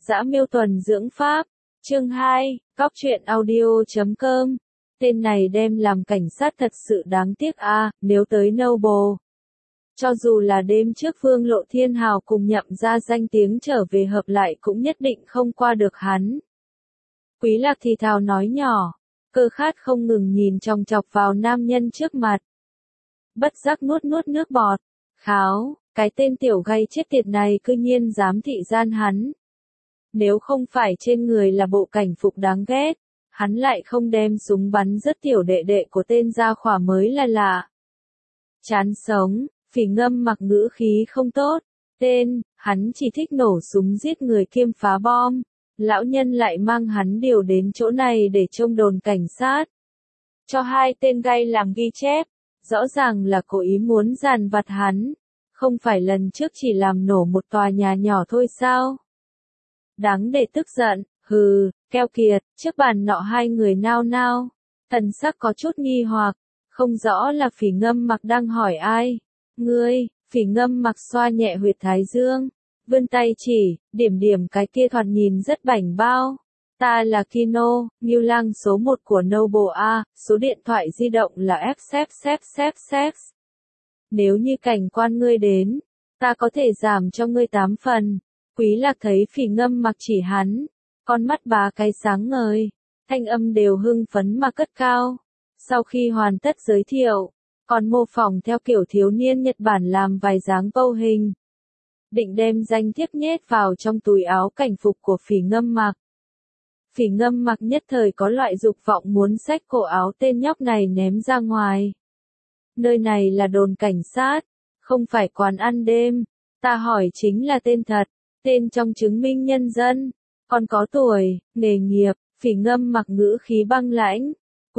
Dã Miêu Tuần Dưỡng Pháp, chương 2, Cóc truyện audio.com. Tên này đem làm cảnh sát thật sự đáng tiếc a, nếu tới Noble. Cho dù là đêm trước Vương Lộ Thiên Hào cùng Nhậm ra danh tiếng trở về hợp lại cũng nhất định không qua được hắn. Quý Lạc thì thào nói nhỏ, Cơ Khát không ngừng nhìn chòng chọc vào nam nhân trước mặt. Bất giác nuốt nước bọt, kháo, cái tên tiểu gay chết tiệt này cư nhiên dám thị gian hắn. Nếu không phải trên người là bộ cảnh phục đáng ghét, hắn lại không đem súng bắn rớt tiểu đệ đệ của tên gia khỏa mới là lạ. Chán sống, Phỉ Ngâm Mặc ngữ khí không tốt, hắn chỉ thích nổ súng giết người kiêm phá bom, lão nhân lại mang hắn điều đến chỗ này để trông đồn cảnh sát. Cho hai tên gay làm ghi chép, rõ ràng là cố ý muốn dàn vặt hắn, không phải lần trước chỉ làm nổ một tòa nhà nhỏ thôi sao? Đáng để tức giận, hừ, keo kiệt, trước bàn nọ hai người nao nao, thần sắc có chút nghi hoặc, không rõ là Phỉ Ngâm Mặc đang hỏi ai. Ngươi, Phỉ Ngâm Mặc xoa nhẹ huyệt thái dương, vươn tay chỉ, điểm cái kia thoạt nhìn rất bảnh bao. Ta là Kino, Ngưu Lang số 1 của Noble A, số điện thoại di động là FFFFFF. Nếu như cảnh quan ngươi đến, ta có thể giảm cho ngươi 8 phần. Quý Lạc thấy Phỉ Ngâm Mặc chỉ hắn, con mắt bá cái sáng ngời, thanh âm đều hưng phấn mà cất cao. Sau khi hoàn tất giới thiệu, còn mô phỏng theo kiểu thiếu niên Nhật Bản làm vài dáng bâu hình. Định đem danh thiếp nhét vào trong túi áo cảnh phục của Phỉ Ngâm Mặc. Phỉ Ngâm Mặc nhất thời có loại dục vọng muốn xách cổ áo tên nhóc này ném ra ngoài. Nơi này là đồn cảnh sát, không phải quán ăn đêm, ta hỏi chính là tên thật, tên trong chứng minh nhân dân, còn có tuổi, nghề nghiệp. Phỉ Ngâm Mặc ngữ khí băng lãnh.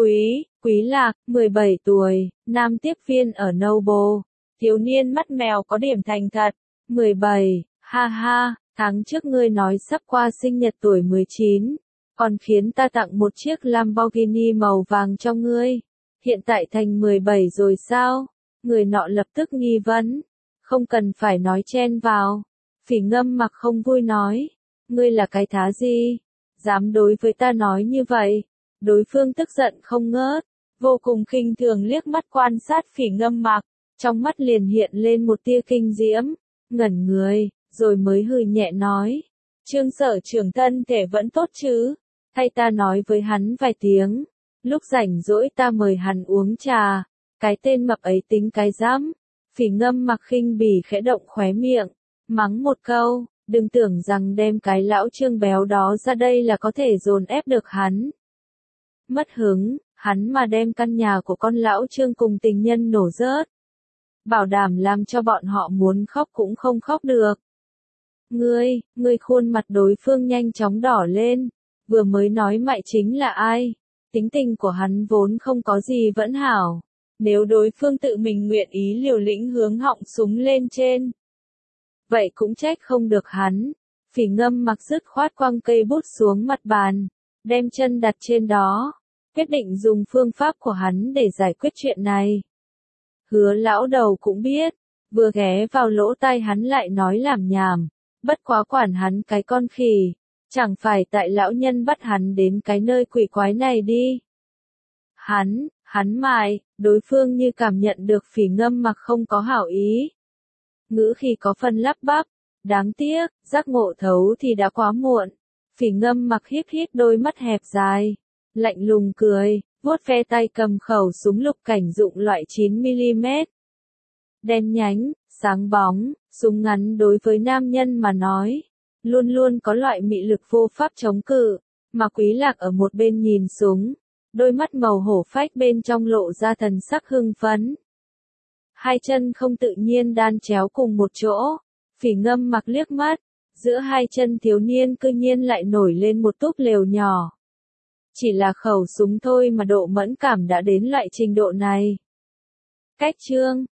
Quý Lạc, 17 tuổi, nam tiếp viên ở Noble. Thiếu niên mắt mèo có điểm thành thật. 17, ha ha, tháng trước ngươi nói sắp qua sinh nhật tuổi 19, còn khiến ta tặng một chiếc Lamborghini màu vàng cho ngươi. Hiện tại thành 17 rồi sao? Người nọ lập tức nghi vấn. Không cần phải nói chen vào. Phỉ Ngâm Mặc không vui nói. Ngươi là cái thá gì? Dám đối với ta nói như vậy? Đối phương tức giận không ngớt, vô cùng khinh thường liếc mắt quan sát Phỉ Ngâm Mặc, trong mắt liền hiện lên một tia kinh diễm, ngẩn người, rồi mới hừ nhẹ nói. Trương Sở Trưởng thân thể vẫn tốt chứ? Thay ta nói với hắn vài tiếng, lúc rảnh rỗi ta mời hắn uống trà, cái tên mập ấy tính cái dám. Phỉ Ngâm Mặc khinh bỉ khẽ động khóe miệng, mắng một câu, đừng tưởng rằng đem cái lão Trương béo đó ra đây là có thể dồn ép được hắn. Mất hứng, hắn mà đem căn nhà của con lão Trương cùng tình nhân nổ rớt. Bảo đảm làm cho bọn họ muốn khóc cũng không khóc được. Ngươi khuôn mặt đối phương nhanh chóng đỏ lên, vừa mới nói mại chính là ai? Tính tình của hắn vốn không có gì vẫn hảo. Nếu đối phương tự mình nguyện ý liều lĩnh hướng họng súng lên trên, vậy cũng trách không được hắn. Phỉ Ngâm Mặc dứt khoát quăng cây bút xuống mặt bàn, đem chân đặt trên đó, quyết định dùng phương pháp của hắn để giải quyết chuyện này. Hứa lão đầu cũng biết, vừa ghé vào lỗ tai hắn lại nói làm nhảm, bất quá quản hắn cái con khỉ, chẳng phải tại lão nhân bắt hắn đến cái nơi quỷ quái này đi. Hắn mại, đối phương như cảm nhận được Phỉ Ngâm Mặc không có hảo ý. Ngữ khi có phần lắp bắp, đáng tiếc, giác ngộ thấu thì đã quá muộn. Phỉ Ngâm Mặc híp đôi mắt hẹp dài, lạnh lùng cười, vuốt ve tay cầm khẩu súng lục cảnh dụng loại 9mm. Đen nhánh, sáng bóng, súng ngắn đối với nam nhân mà nói, luôn luôn có loại mị lực vô pháp chống cự, mà Quý Lạc ở một bên nhìn súng, đôi mắt màu hổ phách bên trong lộ ra thần sắc hưng phấn. Hai chân không tự nhiên đan chéo cùng một chỗ, Phỉ Ngâm Mặc liếc mắt, giữa hai chân thiếu niên cư nhiên lại nổi lên một túp lều nhỏ. Chỉ là khẩu súng thôi mà độ mẫn cảm đã đến loại trình độ này. Cách chương,